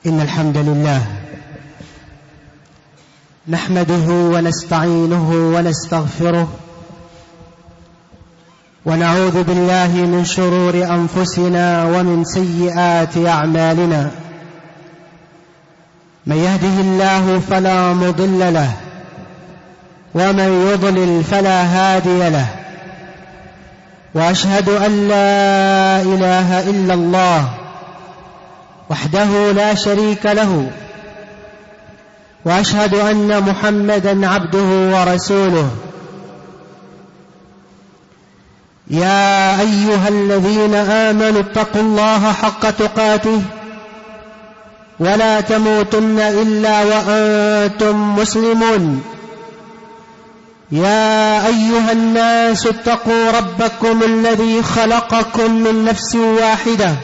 إن الحمد لله نحمده ونستعينه ونستغفره ونعوذ بالله من شرور أنفسنا ومن سيئات أعمالنا. من يهده الله فلا مضل له ومن يضلل فلا هادي له، وأشهد أن لا إله إلا الله وحده لا شريك له، وأشهد أن محمدًا عبده ورسوله. يا أيها الذين آمنوا اتقوا الله حق تقاته ولا تموتن إلا وأنتم مسلمون. يا أيها الناس اتقوا ربكم الذي خلقكم من نفس واحدة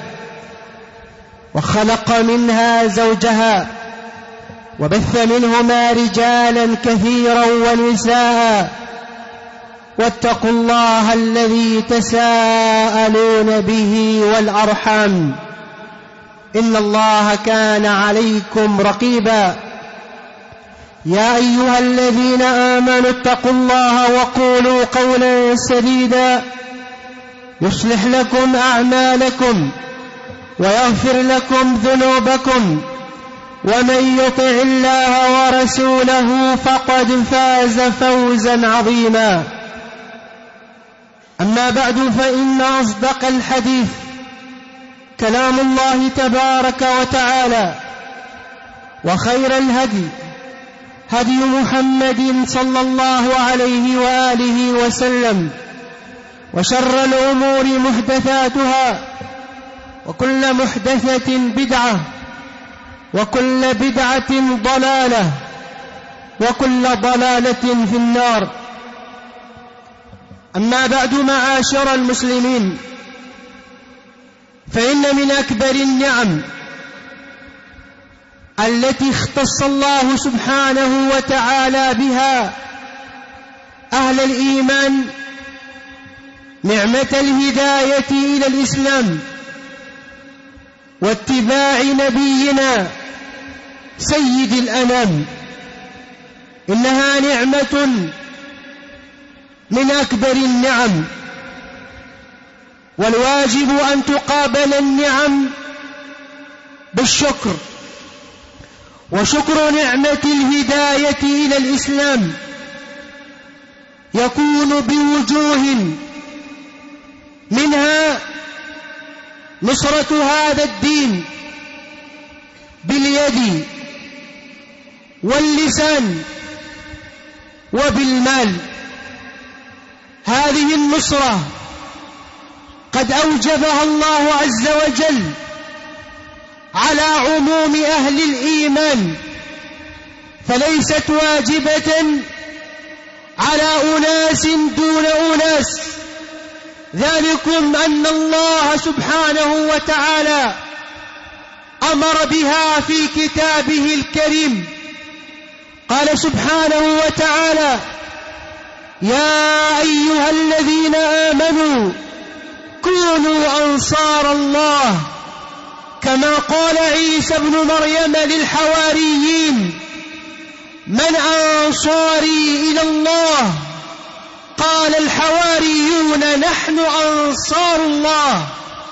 وخلق منها زوجها وبث منهما رجالا كثيرا ونساء، واتقوا الله الذي تساءلون به والأرحام إن الله كان عليكم رقيبا. يا أيها الذين آمنوا اتقوا الله وقولوا قولا سديدا يصلح لكم أعمالكم ويغفر لكم ذنوبكم، ومن يطع الله ورسوله فقد فاز فوزا عظيما. أما بعد، فإن أصدق الحديث كلام الله تبارك وتعالى، وخير الهدي هدي محمد صلى الله عليه وآله وسلم، وشر الأمور محدثاتها، وكل محدثة بدعة، وكل بدعة ضلالة، وكل ضلالة في النار. أما بعد، معاشر المسلمين، فإن من أكبر النعم التي اختص الله سبحانه وتعالى بها أهل الإيمان نعمة الهداية إلى الإسلام واتباع نبينا سيد الأنام. إنها نعمة من أكبر النعم، والواجب أن تقابل النعم بالشكر. وشكر نعمة الهداية إلى الإسلام يكون بوجوه، منها نصرة هذا الدين باليد واللسان وبالمال. هذه النصرة قد أوجبها الله عز وجل على عموم أهل الإيمان، فليست واجبة على أناس دون أناس. ذلكم أن الله سبحانه وتعالى أمر بها في كتابه الكريم. قال سبحانه وتعالى: يا أيها الذين آمنوا كونوا أنصار الله، كما قال عيسى ابن مريم للحواريين: من أنصاري إلى الله؟ قال الحواريون: نحن أنصار الله.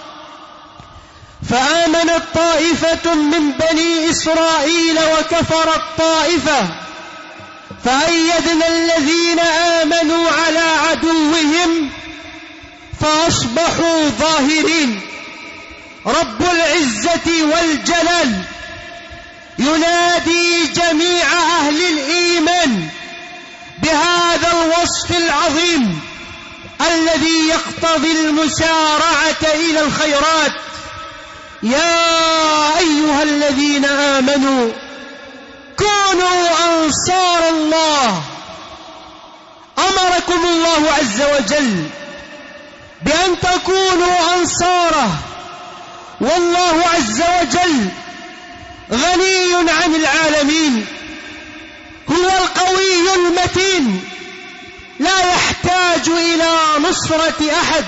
فآمنت طائفة من بني إسرائيل وكفرت طائفة، فأيدنا الذين آمنوا على عدوهم فأصبحوا ظاهرين. رب العزة والجلال ينادي جميع أهل الإيمان بهذا الوصف العظيم الذي يقتضي المسارعة إلى الخيرات: يا أيها الذين آمنوا كونوا أنصار الله. أمركم الله عز وجل بأن تكونوا أنصاره، والله عز وجل غني عن العالمين، هو القوي المتين، لا يحتاج إلى نصرة أحد،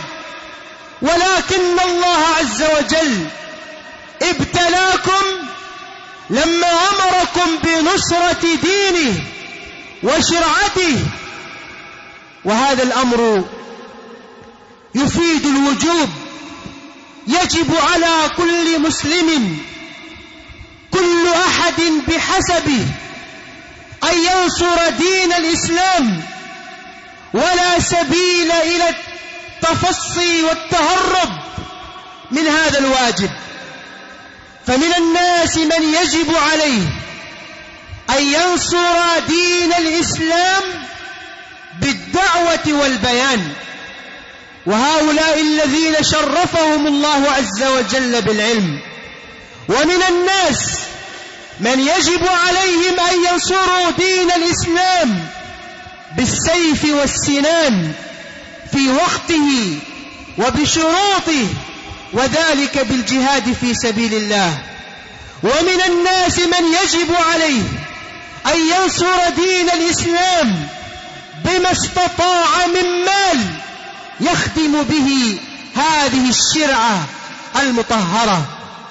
ولكن الله عز وجل ابتلاكم لما أمركم بنصرة دينه وشرعته، وهذا الأمر يفيد الوجوب. يجب على كل مسلم، كل أحد بحسبه، أن ينصر دين الإسلام، ولا سبيل إلى التفصي والتهرب من هذا الواجب. فمن الناس من يجب عليه أن ينصر دين الإسلام بالدعوة والبيان، وهؤلاء الذين شرفهم الله عز وجل بالعلم. ومن الناس من يجب عليهم أن ينصروا دين الإسلام بالسيف والسنان في وقته وبشروطه، وذلك بالجهاد في سبيل الله. ومن الناس من يجب عليه أن ينصر دين الإسلام بما استطاع من مال يخدم به هذه الشرعة المطهرة.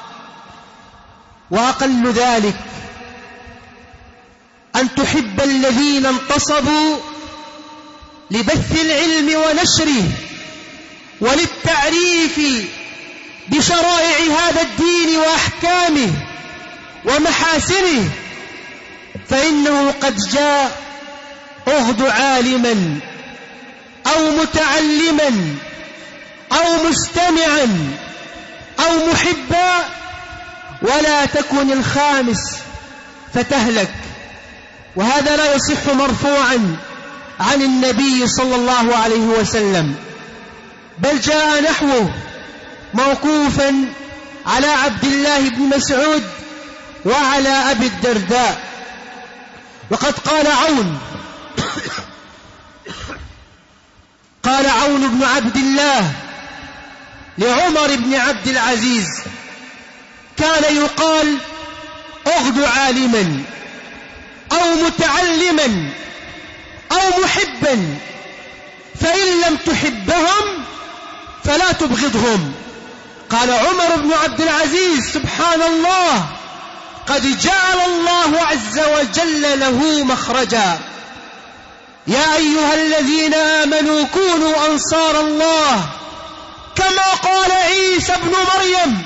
وأقل ذلك أن تحب الذين انتصبوا لبث العلم ونشره وللتعريف بشرائع هذا الدين وأحكامه ومحاسنه، فإنه قد جاء أغد عالما أو متعلما أو مستمعا أو محبا، ولا تكن الخامس فتهلك. وهذا لا يصح مرفوعا عن النبي صلى الله عليه وسلم، بل جاء نحوه موقوفا على عبد الله بن مسعود وعلى أبي الدرداء. وقد قال عون بن عبد الله لعمر بن عبد العزيز: كان يقال اغد عالما أو متعلما أو محبا، فإن لم تحبهم فلا تبغضهم. قال عمر بن عبد العزيز: سبحان الله، قد جعل الله عز وجل له مخرجا. يا أيها الذين آمنوا كونوا أنصار الله، كما قال عيسى ابن مريم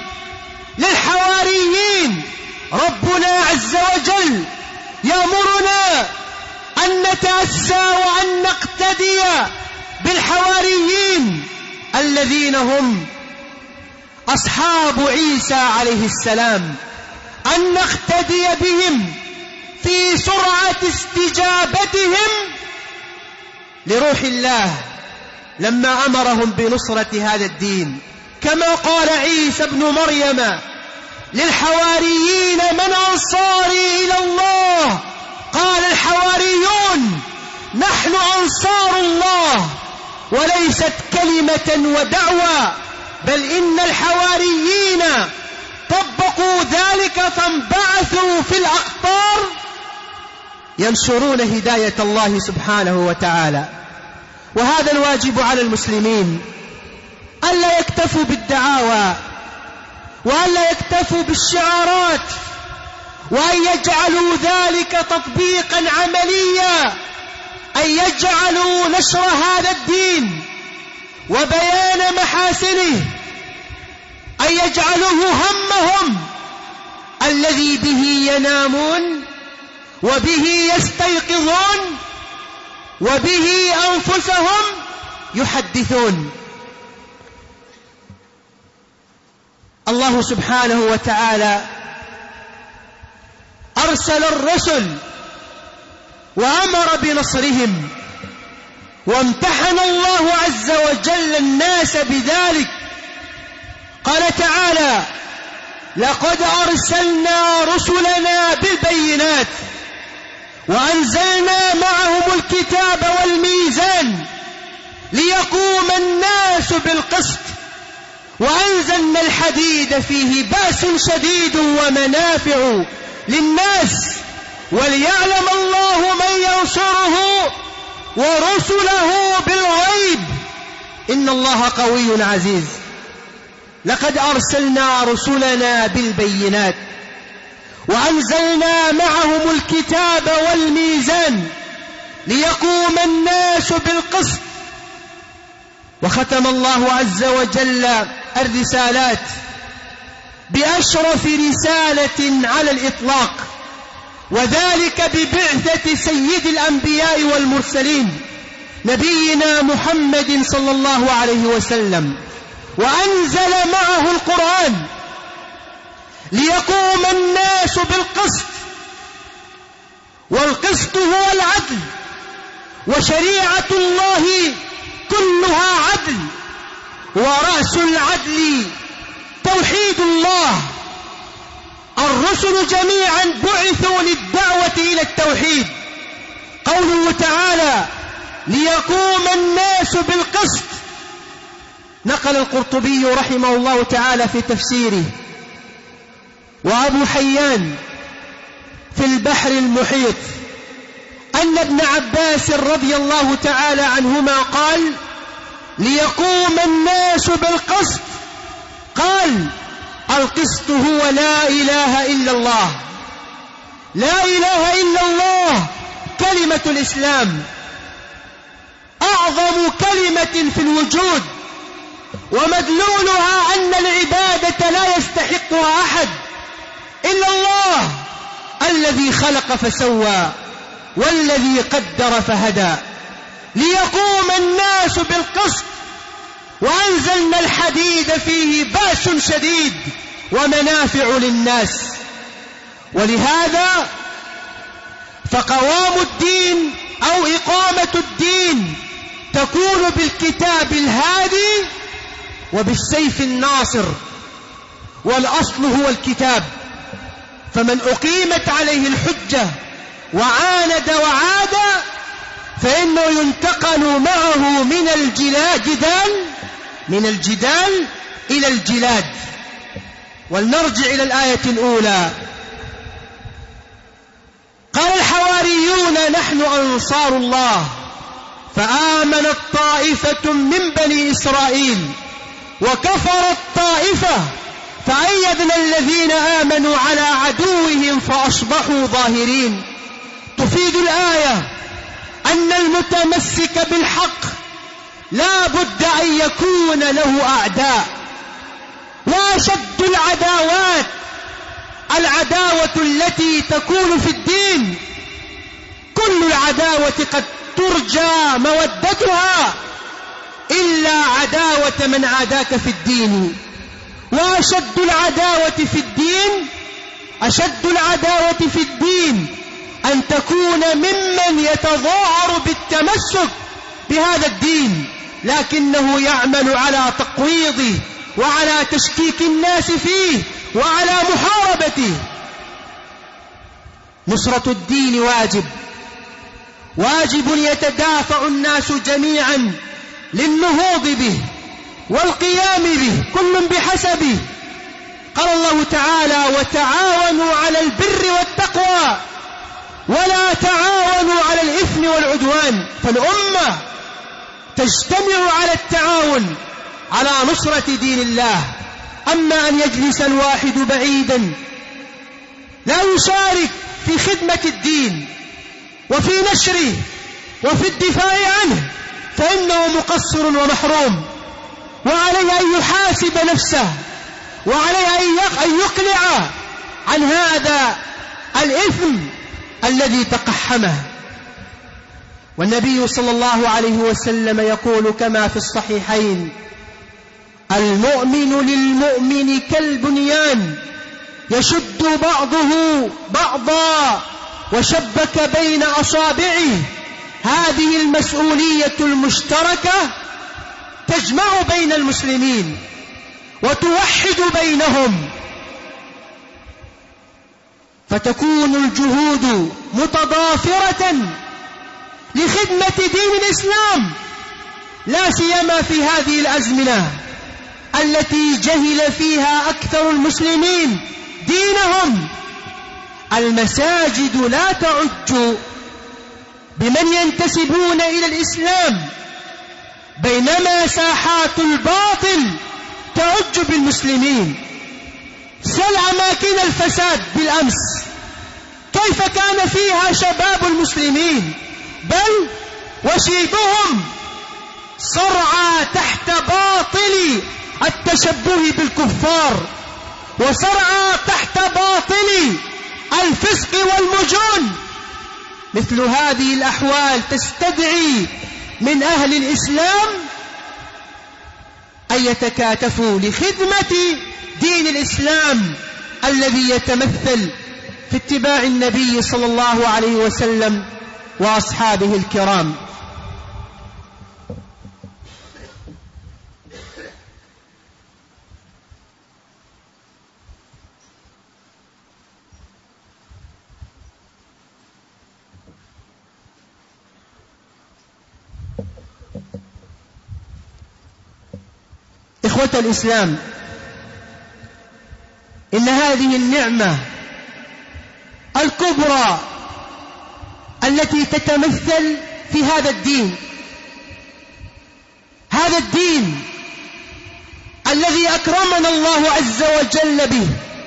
للحواريين. ربنا عز وجل يأمرنا أن نتأسى وأن نقتدي بالحواريين الذين هم أصحاب عيسى عليه السلام، أن نقتدي بهم في سرعة استجابتهم لروح الله لما أمرهم بنصرة هذا الدين. كما قال عيسى ابن مريم للحواريين: من أنصاري إلى الله؟ قال الحواريون: نحن أنصار الله. وليست كلمة ودعوة، بل إن الحواريين طبقوا ذلك فانبعثوا في الأقطار ينشرون هداية الله سبحانه وتعالى. وهذا الواجب على المسلمين، ألا يكتفوا بالدعاوى، وألا يكتفوا بالشعارات، وأن يجعلوا ذلك تطبيقا عمليا، أن يجعلوا نشر هذا الدين وبيان محاسنه، أن يجعلوه همهم الذي به ينامون وبه يستيقظون وبه أنفسهم يحدثون. الله سبحانه وتعالى أرسل الرسل وأمر بنصرهم، وامتحن الله عز وجل الناس بذلك. قال تعالى: لقد أرسلنا رسلنا بالبينات وأنزلنا معهم الكتاب والميزان ليقوم الناس بالقسط وأنزلنا الحديد فيه بأس شديد ومنافع للناس وليعلم الله من ينصره ورسله بالغيب إن الله قوي عزيز. لقد أرسلنا رسلنا بالبينات وأنزلنا معهم الكتاب والميزان ليقوم الناس بالقسط. وختم الله عز وجل الرسالات بأشرف رسالة على الإطلاق، وذلك ببعثة سيد الأنبياء والمرسلين نبينا محمد صلى الله عليه وسلم، وأنزل معه القرآن ليقوم الناس بالقسط. والقسط هو العدل، وشريعة الله كلها عدل، ورأس العدل توحيد الله. الرسل جميعا بعثوا للدعوة إلى التوحيد. قوله تعالى ليقوم الناس بالقسط، نقل القرطبي رحمه الله تعالى في تفسيره، وأبو حيان في البحر المحيط، أن ابن عباس رضي الله تعالى عنهما قال ليقوم الناس بالقسط، قال القسط هو لا إله إلا الله. لا إله إلا الله كلمة الإسلام، أعظم كلمة في الوجود، ومدلولها أن العبادة لا يستحقها أحد إلا الله الذي خلق فسوى والذي قدر فهدى. ليقوم الناس بالقسط، وأنزلنا الحديد فيه بأس شديد ومنافع للناس. ولهذا فقوام الدين أو إقامة الدين تكون بالكتاب الهادي وبالسيف الناصر، والأصل هو الكتاب. فمن أقيمت عليه الحجة وعاند وعاد فإنه ينتقل معه من الجدال إلى الجلاد. ولنرجع إلى الآية الأولى. قال الحواريون نحن أنصار الله، فآمنت طائفة من بني إسرائيل وكفرت طائفة فأيدنا الذين آمنوا على عدوهم فأصبحوا ظاهرين. تفيد الآية أن المتمسك بالحق لا بد أن يكون له أعداء، وأشد العداوات العداوة التي تكون في الدين. كل العداوة قد ترجى مودتها إلا عداوة من عاداك في الدين. وأشد العداوة في الدين أن تكون ممن يتظاهر بالتمسك بهذا الدين لكنه يعمل على تقويضه وعلى تشكيك الناس فيه وعلى محاربته. نصرة الدين واجب يتدافع الناس جميعا للنهوض به والقيام به، كل بحسبه. قال الله تعالى وتعاونوا على البر والتقوى ولا تعاونوا على الإثم والعدوان. فالأمة تجتمع على التعاون على نصرة دين الله. أما أن يجلس الواحد بعيدا لا يشارك في خدمة الدين وفي نشره وفي الدفاع عنه فإنه مقصر ومحروم، وعليه أن يحاسب نفسه، وعليه أن يقلع عن هذا الإثم الذي تقحمه. والنبي صلى الله عليه وسلم يقول كما في الصحيحين المؤمن للمؤمن كالبنيان يشد بعضه بعضا وشبك بين أصابعه. هذه المسؤولية المشتركة تجمع بين المسلمين وتوحد بينهم، فتكون الجهود متضافرة لخدمة دين الإسلام، لا سيما في هذه الأزمنة التي جهل فيها أكثر المسلمين دينهم. المساجد لا تعج بمن ينتسبون إلى الإسلام، بينما ساحات الباطل تعج بالمسلمين. سل أماكن الفساد بالأمس كيف كان فيها شباب المسلمين، بل وشيبهم صرعى تحت باطل التشبه بالكفار، وصرعى تحت باطل الفسق والمجون. مثل هذه الأحوال تستدعي من أهل الإسلام أن يتكاتفوا لخدمة دين الإسلام الذي يتمثل في اتباع النبي صلى الله عليه وسلم وأصحابه الكرام. إخوة الإسلام، إن هذه النعمة الكبرى التي تتمثل في هذا الدين، هذا الدين الذي أكرمنا الله عز وجل به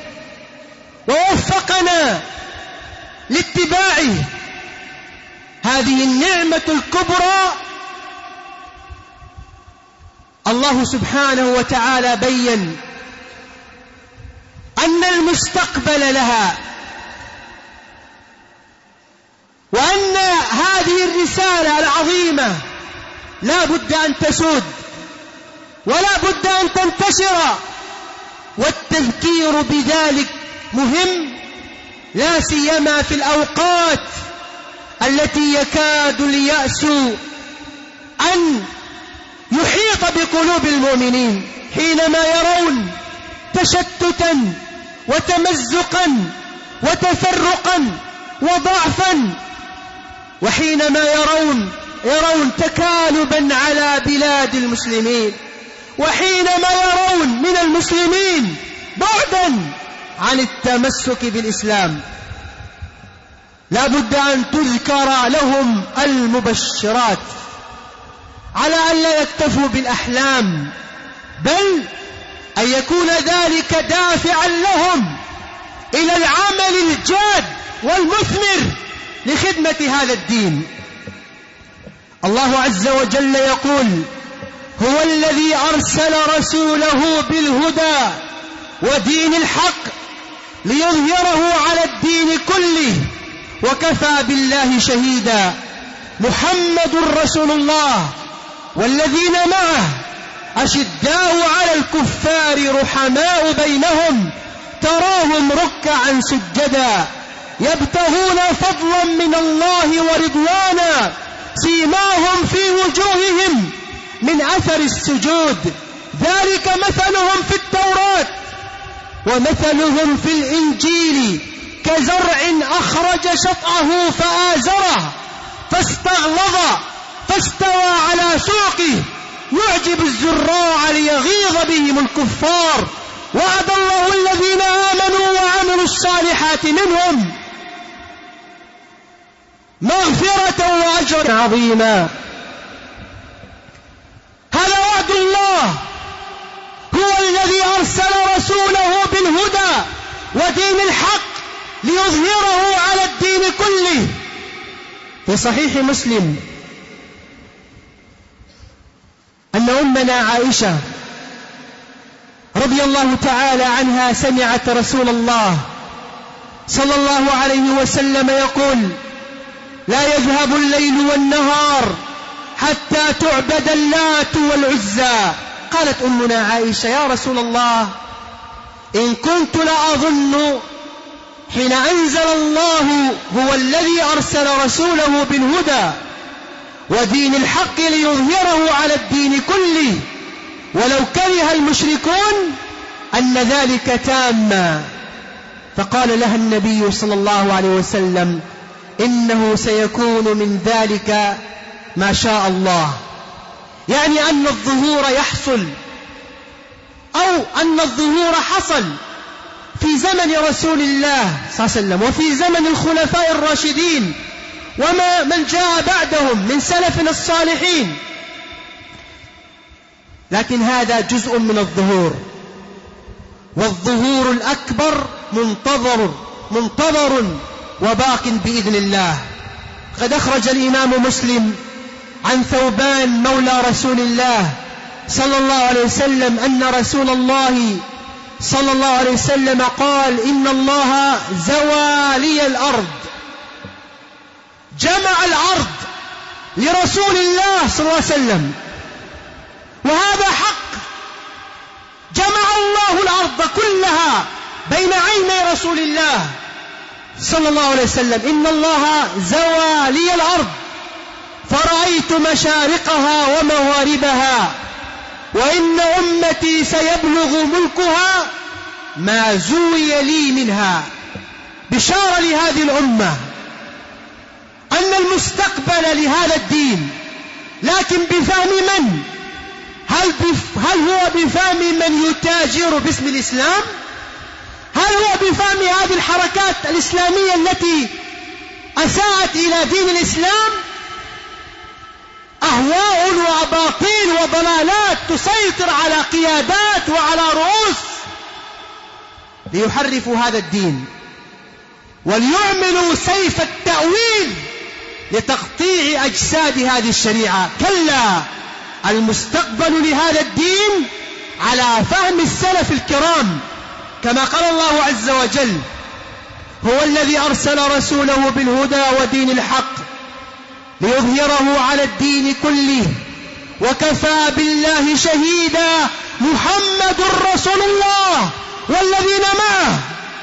ووفقنا لاتباعه، هذه النعمة الكبرى الله سبحانه وتعالى بين أن المستقبل لها، وأن هذه الرسالة العظيمة لا بد أن تسود ولا بد أن تنتشر، والتذكير بذلك مهم، لا سيما في الأوقات التي يكاد اليأس أن يحيط بقلوب المؤمنين، حينما يرون تشتتا وتمزقا وتفرقا وضعفا، وحينما يرون تكالبا على بلاد المسلمين، وحينما يرون من المسلمين بعدا عن التمسك بالإسلام، لا بد أن تذكر لهم المبشرات على أن لا يكتفوا بالأحلام، بل أن يكون ذلك دافعا لهم إلى العمل الجاد والمثمر لخدمة هذا الدين. الله عز وجل يقول: هو الذي أرسل رسوله بالهدى ودين الحق ليظهره على الدين كله وكفى بالله شهيدا. محمد رسول الله والذين معه أشداء على الكفار رحماء بينهم تراهم ركعا سجدا يبتغون فضلا من الله ورضوانا سيماهم في وجوههم من أثر السجود ذلك مثلهم في التوراة ومثلهم في الإنجيل كزرع أخرج شطأه فآزره فاستغلظ فاستوى على سوقه يعجب الزراع ليغيظ بهم الكفار وعد الله الذين آمنوا وعملوا الصالحات منهم مغفرة وأجرا عظيما. هذا وعد الله، هو الذي أرسل رسوله بالهدى ودين الحق ليظهره على الدين كله. في صحيح مسلم أن أمنا عائشة رضي الله تعالى عنها سمعت رسول الله صلى الله عليه وسلم يقول: لا يذهب الليل والنهار حتى تعبد اللات والعزى. قالت أمنا عائشة: يا رسول الله، إن كنت لأظن حين أنزل الله هو الذي أرسل رسوله بالهدى ودين الحق ليظهره على الدين كله ولو كره المشركون أن ذلك تاما. فقال لها النبي صلى الله عليه وسلم: إنه سيكون من ذلك ما شاء الله، يعني أن الظهور يحصل أو أن الظهور حصل في زمن رسول الله صلى الله عليه وسلم وفي زمن الخلفاء الراشدين وما من جاء بعدهم من سلفنا الصالحين، لكن هذا جزء من الظهور، والظهور الأكبر منتظر وباق بإذن الله. قد أخرج الإمام مسلم عن ثوبان مولى رسول الله صلى الله عليه وسلم أن رسول الله صلى الله عليه وسلم قال: إن الله زوى لي الأرض. جمع الأرض لرسول الله صلى الله عليه وسلم، وهذا حق. جمع الله الأرض كلها بين عيني رسول الله صلى الله عليه وسلم. إن الله زوى لي الأرض فرأيت مشارقها ومغاربها، وإن أمتي سيبلغ ملكها ما زوي لي منها. بشارة لهذه الأمة أن المستقبل لهذا الدين، لكن بفهم من؟ هل هو بفهم من يتاجر باسم الإسلام؟ هل هو بفهم هذه الحركات الإسلامية التي أساءت إلى دين الإسلام؟ أهواء وأباطيل وضلالات تسيطر على قيادات وعلى رؤوس ليحرفوا هذا الدين وليعملوا سيف التأويل لتقطيع أجساد هذه الشريعة. كلا، المستقبل لهذا الدين على فهم السلف الكرام، كما قال الله عز وجل: هو الذي أرسل رسوله بالهدى ودين الحق ليظهره على الدين كله وكفى بالله شهيدا. محمد رسول الله والذين معه.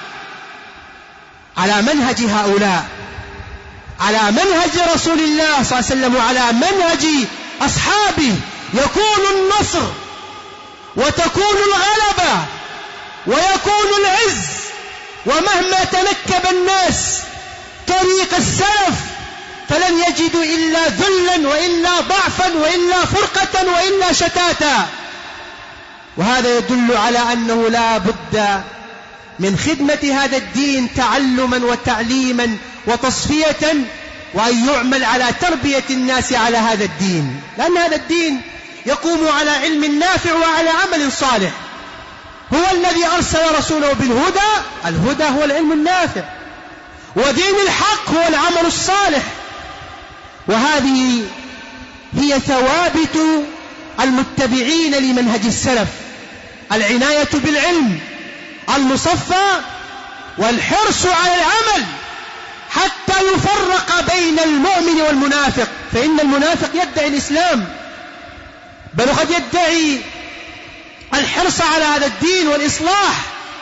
على منهج هؤلاء، على منهج رسول الله صلى الله عليه وسلم وعلى منهج أصحابه يكون النصر وتكون الغلبة ويكون العز. ومهما تنكب الناس طريق السلف فلن يجدوا إلا ذلا وإلا ضعفا وإلا فرقة وإلا شتاتا. وهذا يدل على أنه لا بد من خدمة هذا الدين تعلما وتعليما وتصفية، وأن يعمل على تربية الناس على هذا الدين، لأن هذا الدين يقوم على علم نافع وعلى عمل صالح. هو الذي أرسل رسوله بالهدى، الهدى هو العلم النافع، ودين الحق هو العمل الصالح. وهذه هي ثوابت المتبعين لمنهج السلف: العناية بالعلم المصفى والحرص على العمل حتى يفرق بين المؤمن والمنافق. فإن المنافق يدعي الإسلام، بل قد يدعي الحرص على هذا الدين والإصلاح،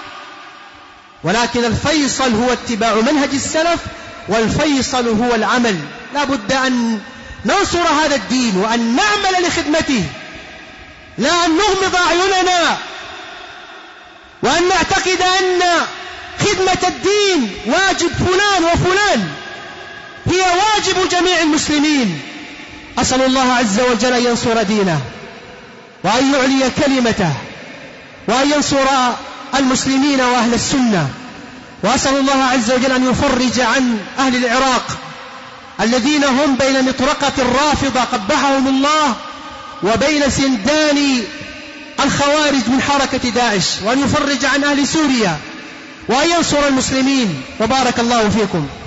ولكن الفيصل هو اتباع منهج السلف، والفيصل هو العمل. لا بد أن ننصر هذا الدين وأن نعمل لخدمته، لا أن نغمض أعيننا وأن نعتقد أن خدمة الدين واجب فلان وفلان، هي واجب جميع المسلمين. أسأل الله عز وجل أن ينصر دينه وأن يعلي كلمته وأن ينصر المسلمين وأهل السنة. وأسأل الله عز وجل أن يفرج عن أهل العراق الذين هم بين مطرقة الرافضة قبحهم الله وبين سندان الخوارج من حركة داعش، وأن يفرج عن أهل سوريا وأن ينصر المسلمين. وبارك الله فيكم.